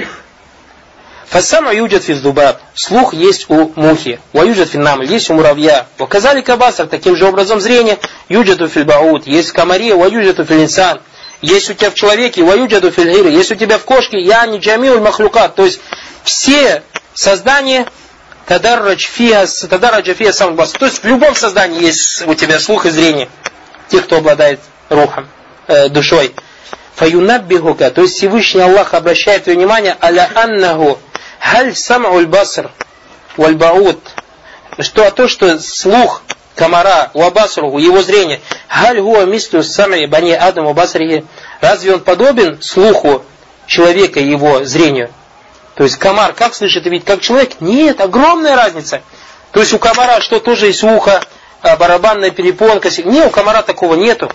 Фассама юджат физдубаб. Слух есть у мухи. Ва юджат финнамль. Есть у муравья. Ваказали кабасар. Таким же образом зрение. Юджату фильбаут. Есть в комаре. Ва юджату филинсан. Есть у тебя в человеке. Ва юджату фильгире. Есть у тебя в кошке. Я не джамиуль махлюкат. То есть все создания тадарраджа фиа сам бас. То есть в любом создании есть у тебя слух и зрение. Те, кто обладает рухом, э, душой. Фаюнаббихука. То есть Всевышний Аллах обращает твое внимание аля аннаху халь сам'уль баср вальбаут, что а то, что слух комара, вабасруху, его зрение, халь хуа мислю сами бани адам вабасрихи, разве он подобен слуху человека и его зрению? То есть комар как слышит и видит, как человек? Нет, огромная разница. То есть у комара что, тоже есть ухо, барабанная перепонка? Нет, у комара такого нету.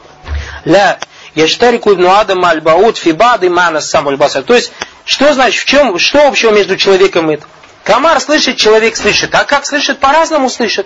Ля, яштарику ибн адам аль-баут фи бады мана сам аль-басар. То есть, что значит, в чем, что общего между человеком и это? Комар слышит, человек слышит. А как слышит? По-разному слышит.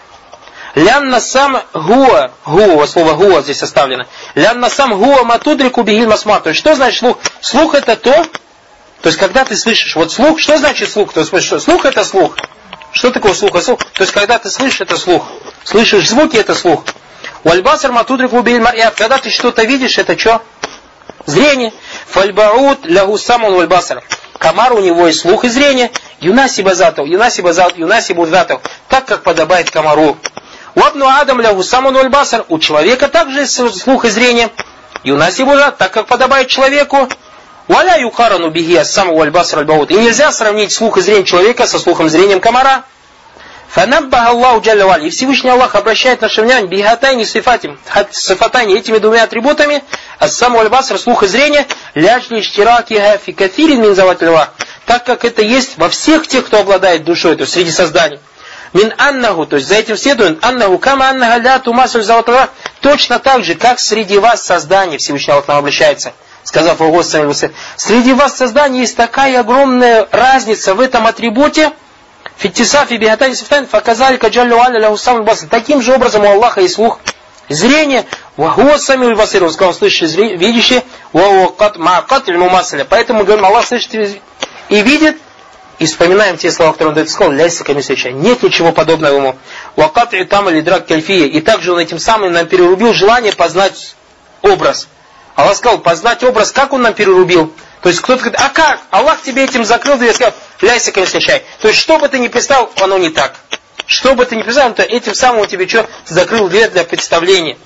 Лянна сам гуа, гуа, слово гуа здесь составлено. Лянна сам гуа матудрику бигиль масмар. То есть, что значит слух? Слух это то, то есть, когда ты слышишь, вот слух, что значит слух? То есть, что? Слух это слух. Что такое слух? слух? То есть, когда ты слышишь, это слух. Слышишь звуки, это слух. Уальбасар матудрику бигиль мар'ят. Когда ты что-то видишь, это что? Зрение. Фальбаут лягу самун уальбасар. Комар, у него есть слух и зрение. Юнаси базатов, юнаси базатов, юнаси бурдатов. Так, как подобает комару. Уабну адам лягу самун уальбасар. У человека также есть слух и зрение. Юнаси бурдат, так, как подобает человеку. Валя юкарану бихи ассаму вальбасар альбаут. И нельзя сравнить слух и зрение человека со слухом и зрением комара. Фанаббаха Аллаху джалля валя. И Всевышний Аллах обращает наше внимание бихатайни сифатим, сифатайни, этими двумя атрибутами, ассаму вальбасар, слух и зрение, ляжли штиракиха фи кафирин мин заватильва. Так как это есть во всех тех, кто обладает душой, то есть среди созданий. Мин аннаху, то есть за этим следует аннаху кама аннаха ля тумасуль заватильва. Точно так же, как среди вас создание, Всевышний Аллах нам обращается, сказав о Господе, среди вас создания есть такая огромная разница в этом атрибуте. Фиттисафи бихатани сифтайн факазали каджаллю аля ляху самуль басир. Таким же образом у Аллаха есть слух, зрение, вахуа самуль басир, он сказал, слышащий, видящий, вахуа маакат иль мумасаля. Поэтому мы говорим, Аллах слышит и видит, и вспоминаем те слова, которые он дает, сказал, ляйся камисвеча. Нет ничего подобного ему. Вакат и там или драк кальфия. И также он этим самым нам перерубил желание познать образ. Аллах сказал, познать образ, как он нам перерубил? То есть кто-то говорит, а как? Аллах тебе этим закрыл дверь и сказал, ляйся, конечно, чай. То есть что бы ты ни представил, оно не так. Что бы ты ни представил, то этим самым он тебе что? Закрыл дверь для представления.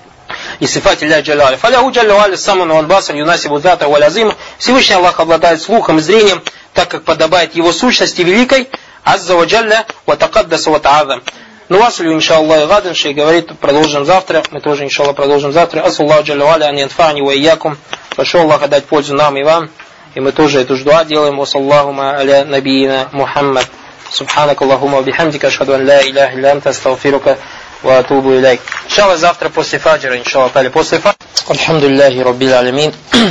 И сифати ля джалаля. Фаляху джалаля саман ванбасан юнаси будата валязима. Всевышний Аллах обладает слухом и зрением, так как подобает его сущности великой. Азза ва джалля ва такаддаса ва та'азам. Ну, вассалю, иншаллах, и гадан, шей говорит, продолжим завтра. Мы тоже, иншаллах, продолжим завтра. Ассаллаху джалля валя, ан янфани ва иякум. Прошу Аллаха дать пользу нам и вам. И мы тоже эту же дуа делаем. Вассаллахума аля набиина Мухаммад. Субханак Аллахума бихамдика. Ашхаду ан ля иляха илля анта астагфирука ва атубу иляйк. Иншаллах, завтра после фаджра, иншаллах, после фаджра. Альхамдулиллахи раббил алямин.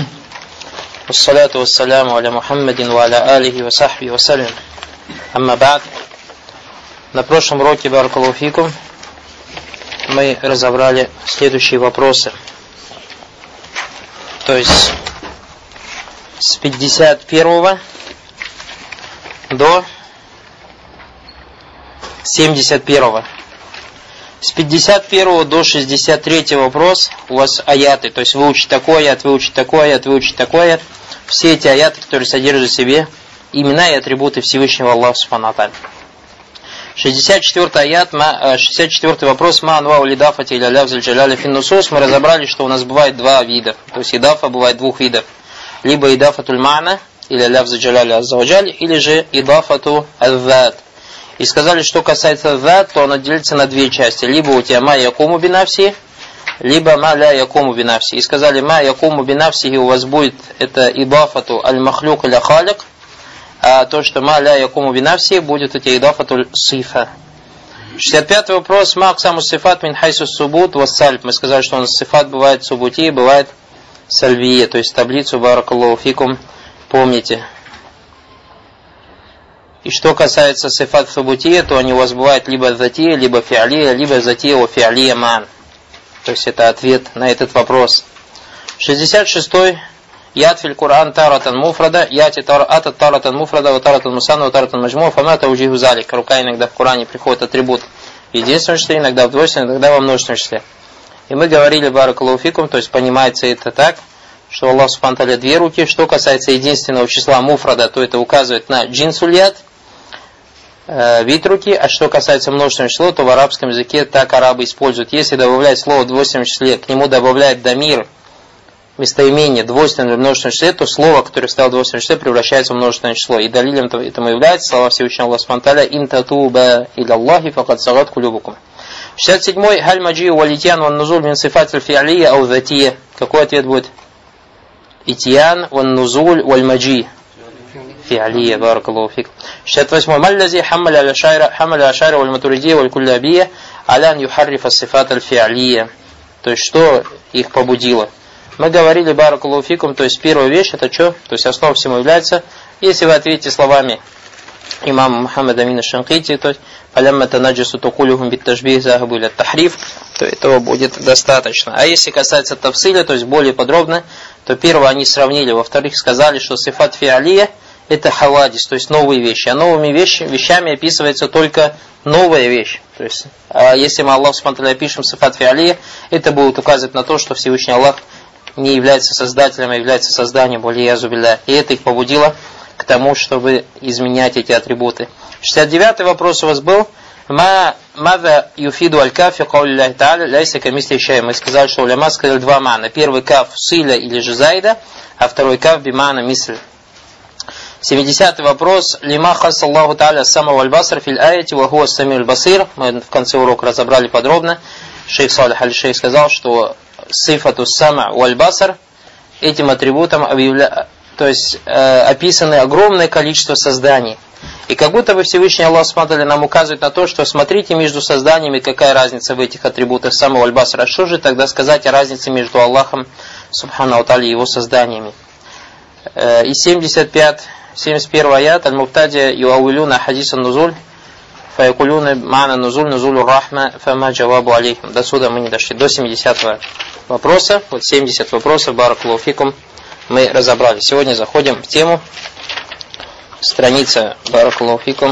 Вассалату вассаляму аля Мухаммадин ва аля алихи ва сахби ва салям. Амма ба'д. На прошлом уроке баракаллаху фикум мы разобрали следующие вопросы. То есть с пятьдесят первого до семьдесят первого. С пятьдесят первого до шестьдесят третьего вопрос у вас аяты. То есть выучить такой аят, выучить такой аят, выучить такой аят. Все эти аяты, которые содержат в себе имена и атрибуты Всевышнего Аллаха Субхану ва Тааля. шестьдесят четвёртый аят, шестьдесят четвёртый вопрос, ма анвау лидафати иля лявзаль джаляля фин нусус. Мы разобрали, что у нас бывает два вида. То есть идафа бывает двух видов. Либо идафатуль ма'на, иля лявзаль джаляля аззаваджаль, или же идафату аззат. И сказали, что касается аззат, то он делится на две части. Либо у тебя ма якуму бинавси, либо ма ля якуму бинавси. И сказали, ма якуму бинавси у вас будет это идафату аль-махлюк иля халик. А то, что ма ля якуму бинавси, будет эти идафатуль сифа. шестьдесят пятый вопрос. Ма аксаму сифат мин хайсу субут вассальб. Мы сказали, что у нас сифат бывает субути, бывает сальвие. То есть таблицу баракаллаху фикум помните. И что касается сифат субути, то они у вас бывают либо затия, либо фиалия, либо затия о фиалия ман. То есть это ответ на этот вопрос. шестьдесят шестой. Ятфиль Кур'ан таратан муфрада, яти атат таратан муфрада, ва таратан мусана, ва таратан маджму, фама таужиху залик. Рука иногда в Коране приходит атрибут в единственном числе, иногда в двойственном, иногда во множественном числе. И мы говорили баракаллаху фикум, то есть понимается это так, что Аллах Субхану ва Тааля две руки. Что касается единственного числа муфрада, то это указывает на джинсульят, э, вид руки, а что касается множественного числа, то в арабском языке так арабы используют. Если добавлять слово в двойственном числе, к нему добавляет дамир, местоимение двойственное или множественное число, то слово, которое стало двойственное число, превращается в множественное число. И далилем этому является слова Всевышнего Аллаха Субхану ва Тааля: «Ин татуба иля Аллахи факад сагат кулюбукум». шестьдесят седьмой. Халь маджи валитьян ван нузуль мин сифатиль фи'алия ау затия. Какой ответ будет? Итьян ван нузуль валь маджи фи'алия. Баракаллаху фик. шестьдесят восьмой. Маллази хаммаля аля-шайра хаммаля аля-шайра валь матуридия валь куллябия алян юхаррифа сифатиль фи'алия. То есть, что их побудило? Мы говорили, баракаллаху фикум, то есть первая вещь это что? То есть основа всему является, если вы ответите словами имама Мухаммада Амина Шанкити, то есть «Фалямма танаджасу тукулюхум биттажбих захабу иля тахриф», то этого будет достаточно. А если касается тавсиля, то есть более подробно, то первое они сравнили, во-вторых сказали, что сифат фи'алия это хавадис, то есть новые вещи. А новыми вещи, вещами описывается только новая вещь. То есть, а если мы Аллаху Субхану ва Тааля пишем сифат фи'алия, это будет указывать на то, что Всевышний Аллах не является создателем, а является созданием, валиязу билля. И это их побудило к тому, чтобы изменять эти атрибуты. шестьдесят девятый вопрос у вас был. Ма мада юфиду аль-кафи каули Аллахи Тааля ляйса камисли шай. Мы сказали, что уляма сказали два мана. Первый каф силя или же зайда, а второй каф бимана мисль. семидесятый вопрос. Лима хас Аллаху Тааля самого аль-баср фил аяти ва хуа самил аль-басир. Мы в конце урока разобрали подробно. Шейх Салих аль-Шейх сказал, что сифату сама валь-басар этим атрибутом объявля... то есть э, описаны огромное количество созданий. И как будто бы Всевышний Аллах Субхану ва Тааля нам указывает на то, что смотрите между созданиями, какая разница в этих атрибутах самого аль-басара. Что же тогда сказать о разнице между Аллахом Субхану ва Тааля и его созданиями? Э, и семьдесят пятый, семьдесят первый аят аль-муфтадия юауилюна хадисан нузуль фаякулюна мана нузуль нузулю рахма фама джавабу алейхим. До сюда мы не дошли, до семидесятого вопроса. Вот семьдесят вопросов, баракаллаху фикум, мы разобрали. Сегодня заходим в тему. Страница, баракаллаху фикум,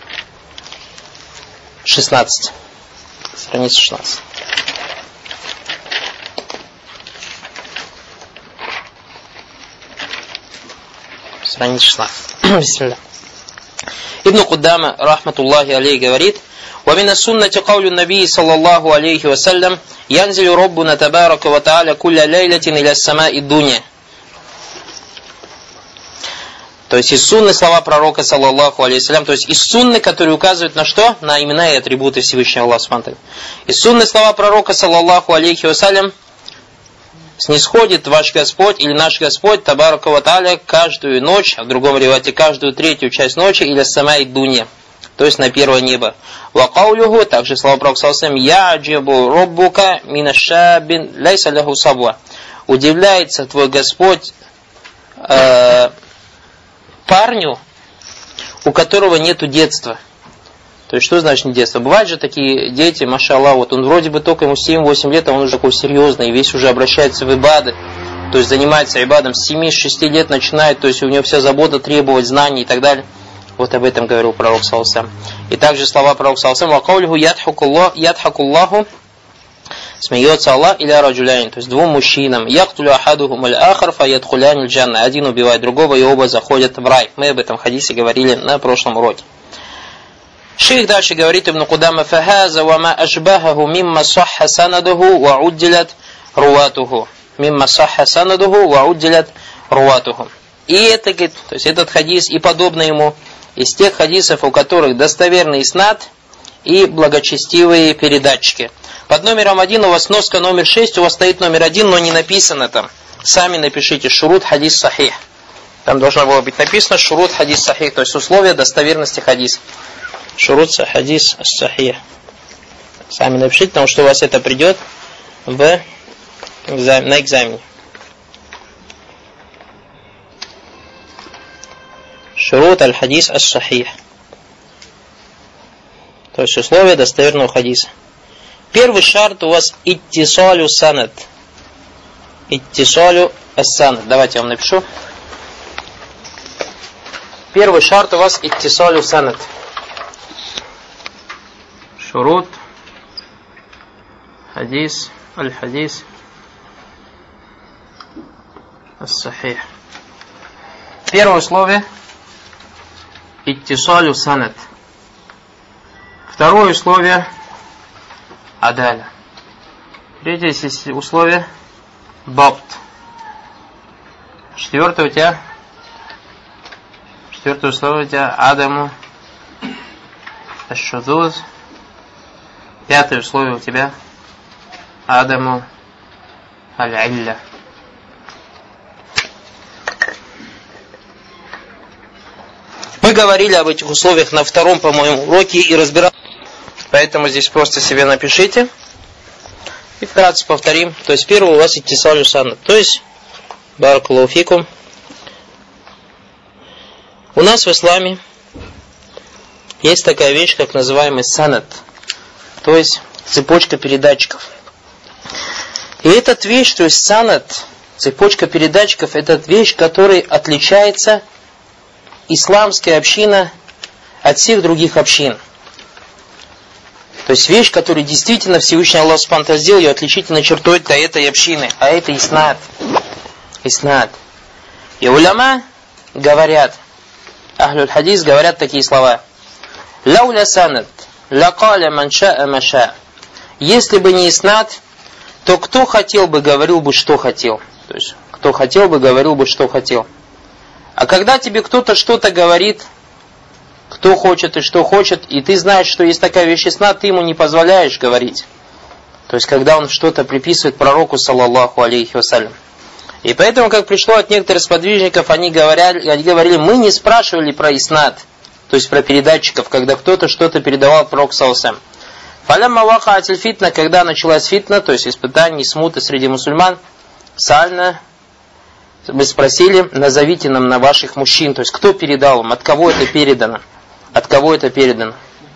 шестнадцать. Страница шестнадцать. Страница шестнадцать. Бисмилля. Ибн Куддама, рахматуллахи алейхи, говорит: ومن السنة قول النبي صلى الله عليه وسلم ينزل ربنا تبارك وتعالى كل ليلة إلى السماء الدنيا. То есть из сунны слова пророка, саллаллаху алейхи вассалям, то есть из сунны, которые указывают на что? На имена и атрибуты Всевышнего Аллаха Субхану ва Тааля. Из сунны слова пророка, саллаллаху алейхи вассалям, снисходит ваш Господь или наш Господь, табарака ва тааля, каждую ночь, а в другом ривате каждую третью часть ночи, или самай дуня, то есть на первое небо. Ва каулюху, также слова пророка саллаллаху алейхи вассалям, я'джибу роббука минашабин лайса лаху сабва. Удивляется твой Господь э, парню, у которого нету детства. То есть, что значит не детство? Бывают же такие дети, машаллах, вот он вроде бы только ему семь-восемь лет, а он уже такой серьезный, и весь уже обращается в ибады, то есть занимается ибадом, с семи-шести лет начинает, то есть у него вся забота требовать знаний и так далее. Вот об этом говорил пророк саллаллаху алейхи ва саллям. И также слова пророка саллаллаху алейхи ва саллям: «Ва каулиху ядхакуллаху», смеется Аллах, иля раджуляйн, то есть двум мужчинам, яктулю ахадухум аль-ахар фаядхуляйн аль-джанна, один убивает другого, и оба заходят в рай. Мы об этом хадисе говорили на прошлом уроке. Шейх дальше говорит, Ибн Кудама: «Фахаза ва ма ашбахаху мимма сахха санадуху ва уддилят руатуху». Мимма сахха санадуху ва уддилят руатуху. И это, то есть этот хадис и подобно ему из тех хадисов, у которых достоверный иснад и благочестивые передатчики. Под номером один у вас носка номер шесть, у вас стоит номер один, но не написано там. Сами напишите шурут хадис сахих. Там должно было быть написано шурут хадис сахих, то есть условия достоверности хадиса. Шурут хадис сахих. Сами напишите, потому что у вас это придет в экзамен, на экзамене. Шурут аль-хадис ас-сахих. То есть условия достоверного хадиса. Первый шарт у вас иттисалю санад. Иттисалю ас-санад. Давайте я вам напишу. Первый шарт у вас иттисалю санад. Шурут хадис аль-хадис ас-сахих. Первое условие иттисалю санад. Второе условие адаля. Третье условие бабт. Четвертое у тебя. Четвертое условие у тебя Адаму аш-шузуз. Пятое условие у тебя Адаму аль-илля. Мы говорили об этих условиях на втором, по-моему, уроке и разбирали. Поэтому здесь просто себе напишите. И вкратце повторим. То есть первое у вас иттисалю санад. То есть баракаллаху фикум. У нас в исламе есть такая вещь, как называемый санад. То есть цепочка передатчиков. И эта вещь, то есть санад, цепочка передатчиков, это вещь, которой отличается исламская община от всех других общин. То есть вещь, которую действительно Всевышний Аллах Субхану ва Тааля сделал ее отличительной чертой для этой общины. А это иснад. Иснад. И уляма говорят, ахлюль хадис говорят такие слова. Лауля санад, лакаля манша маша. Если бы не иснад, то кто хотел бы, говорил бы, что хотел. То есть, кто хотел бы, говорил бы, что хотел. А когда тебе кто-то что-то говорит, кто хочет и что хочет, и ты знаешь, что есть такая вещь иснад, ты ему не позволяешь говорить. То есть, когда он что-то приписывает пророку, саллаллаху алейхи вассалям. И поэтому, как пришло от некоторых сподвижников, они говорили, они говорили, мы не спрашивали про иснад, то есть про передатчиков, когда кто-то что-то передавал пророку, саллаллаху алейхи вассалям. Фалямма вакаатиль фитна, когда началась фитна, то есть испытание, смута среди мусульман, сальна, мы спросили, назовите нам на ваших мужчин, то есть кто передал вам, от кого это передано, от кого это передано.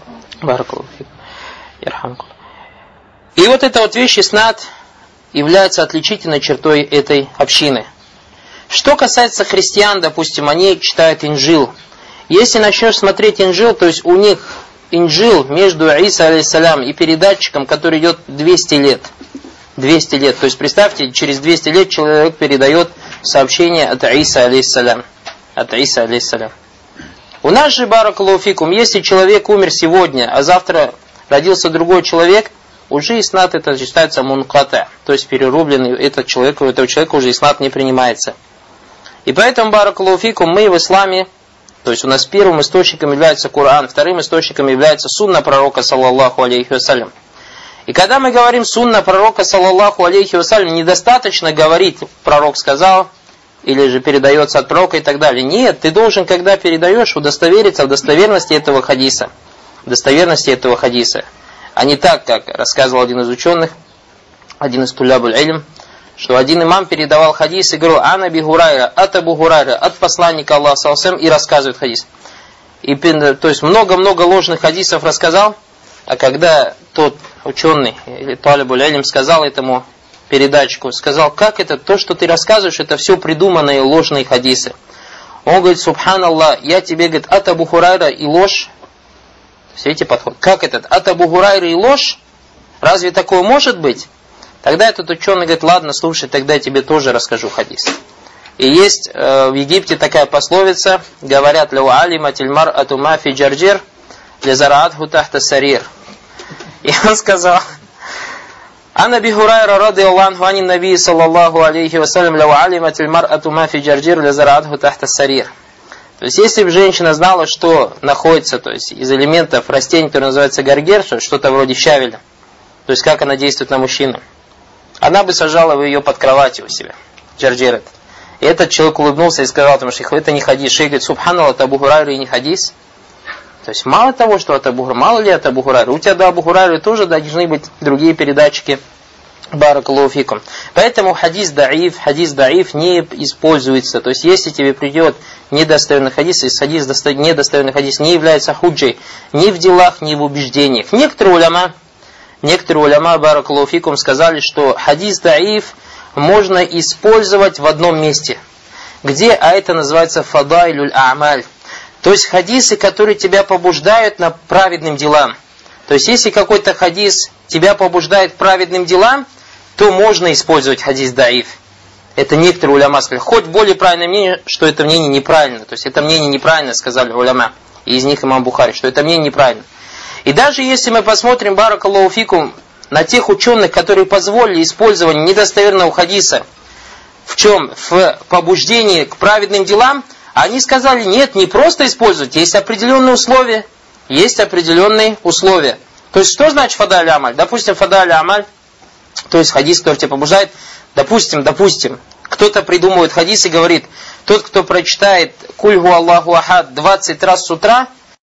И вот эта вот вещь иснад является отличительной чертой этой общины. Что касается христиан, допустим, они читают инжил. Если начнешь смотреть инжил, то есть у них инжил между Иса алейхиссалям и передатчиком, который идет двести лет. двести лет. То есть представьте, через двести лет человек передает сообщение от Иса алейхиссалям. От Иса алейхиссалям. У нас же, баракаллаху фикум, если человек умер сегодня, а завтра родился другой человек, уже иснад это считается мунката, то есть перерубленный, этот человек, у этого человека уже иснад не принимается. И поэтому, баракаллаху фикум, мы в исламе, то есть у нас первым источником является Коран, вторым источником является сунна пророка, саллаллаху алейхи вассалям. И когда мы говорим сунна пророка, саллаллаху алейхи вассалям, недостаточно говорить, пророк сказал, или же передается от пророка и так далее. Нет, ты должен, когда передаешь, удостовериться в достоверности этого хадиса. В достоверности этого хадиса. А не так, как рассказывал один из ученых, один из тулябуль илм, что один имам передавал хадис и говорил, ан Аби Хурайра, от Абу Хурайра, от посланника Аллаха, саллаллаху алейхи ва саллям, и рассказывает хадис. И, то есть много-много ложных хадисов рассказал, а когда тот ученый, или талибуль илм, сказал этому передатчику, сказал, как это, то, что ты рассказываешь, это все придуманные ложные хадисы. Он говорит, субханаллах, я тебе, говорит, от Абу Хурайра и ложь. Все эти подходы. Как этот? От Абу Хурайра и ложь? Разве такое может быть? Тогда этот ученый говорит, ладно, слушай, тогда я тебе тоже расскажу хадис. И есть э, в Египте такая пословица, говорят, лау алиматиль мар'ату ма фи джарджир, лизараатху тахта сарир. И он сказал, ан Аби Хурайра радиаллаху анху ани наби саллаллаху алейхи вассалям, лау алиматиль мар'ату ма фи джарджир, лизараатху тахта сарир. То есть, если бы женщина знала, что находится, то есть, из элементов растений, которое называется гаргер, что-то вроде щавеля, то есть, как она действует на мужчину, она бы сажала ее под кроватью у себя. Джарджир этот. И этот человек улыбнулся и сказал, потому что это не хадис. Шейх говорит, субханаллах, от Абу Хурайры и не хадис. То есть, мало того, что от Абу Хурайры, мало ли от Абу Хурайры, у тебя до Абу Хурайры тоже должны быть другие передатчики. Баракаллаху фикум. Поэтому хадис даиф, хадис даиф не используется. То есть, если тебе придет недостоверный хадис, и хадис недостоверный хадис не является худжей ни в делах, ни в убеждениях. Некоторые уляма, некоторые уляма, баракаллаху фикум, сказали, что хадис даиф можно использовать в одном месте. Где? А это называется фадайлюль а'маль. То есть, хадисы, которые тебя побуждают на праведным делам. То есть, если какой-то хадис тебя побуждает к праведным делам, то можно использовать хадис даиф. Это некоторые уляма сказали. Хоть более правильное мнение, что это мнение неправильно. То есть, это мнение неправильно, сказали уляма. И из них имам Бухари, что это мнение неправильно. И даже если мы посмотрим, баракаллаху фикум, на тех ученых, которые позволили использование недостоверного хадиса в чем? В побуждении к праведным делам, они сказали, нет, не просто использовать, есть определенные условия. Есть определенные условия. То есть, что значит фадаль амаль? Допустим, фадаль амаль, то есть хадис, который тебя побуждает, допустим, допустим, кто-то придумывает хадис и говорит, тот, кто прочитает куль гу Аллаху ахад двадцать раз с утра,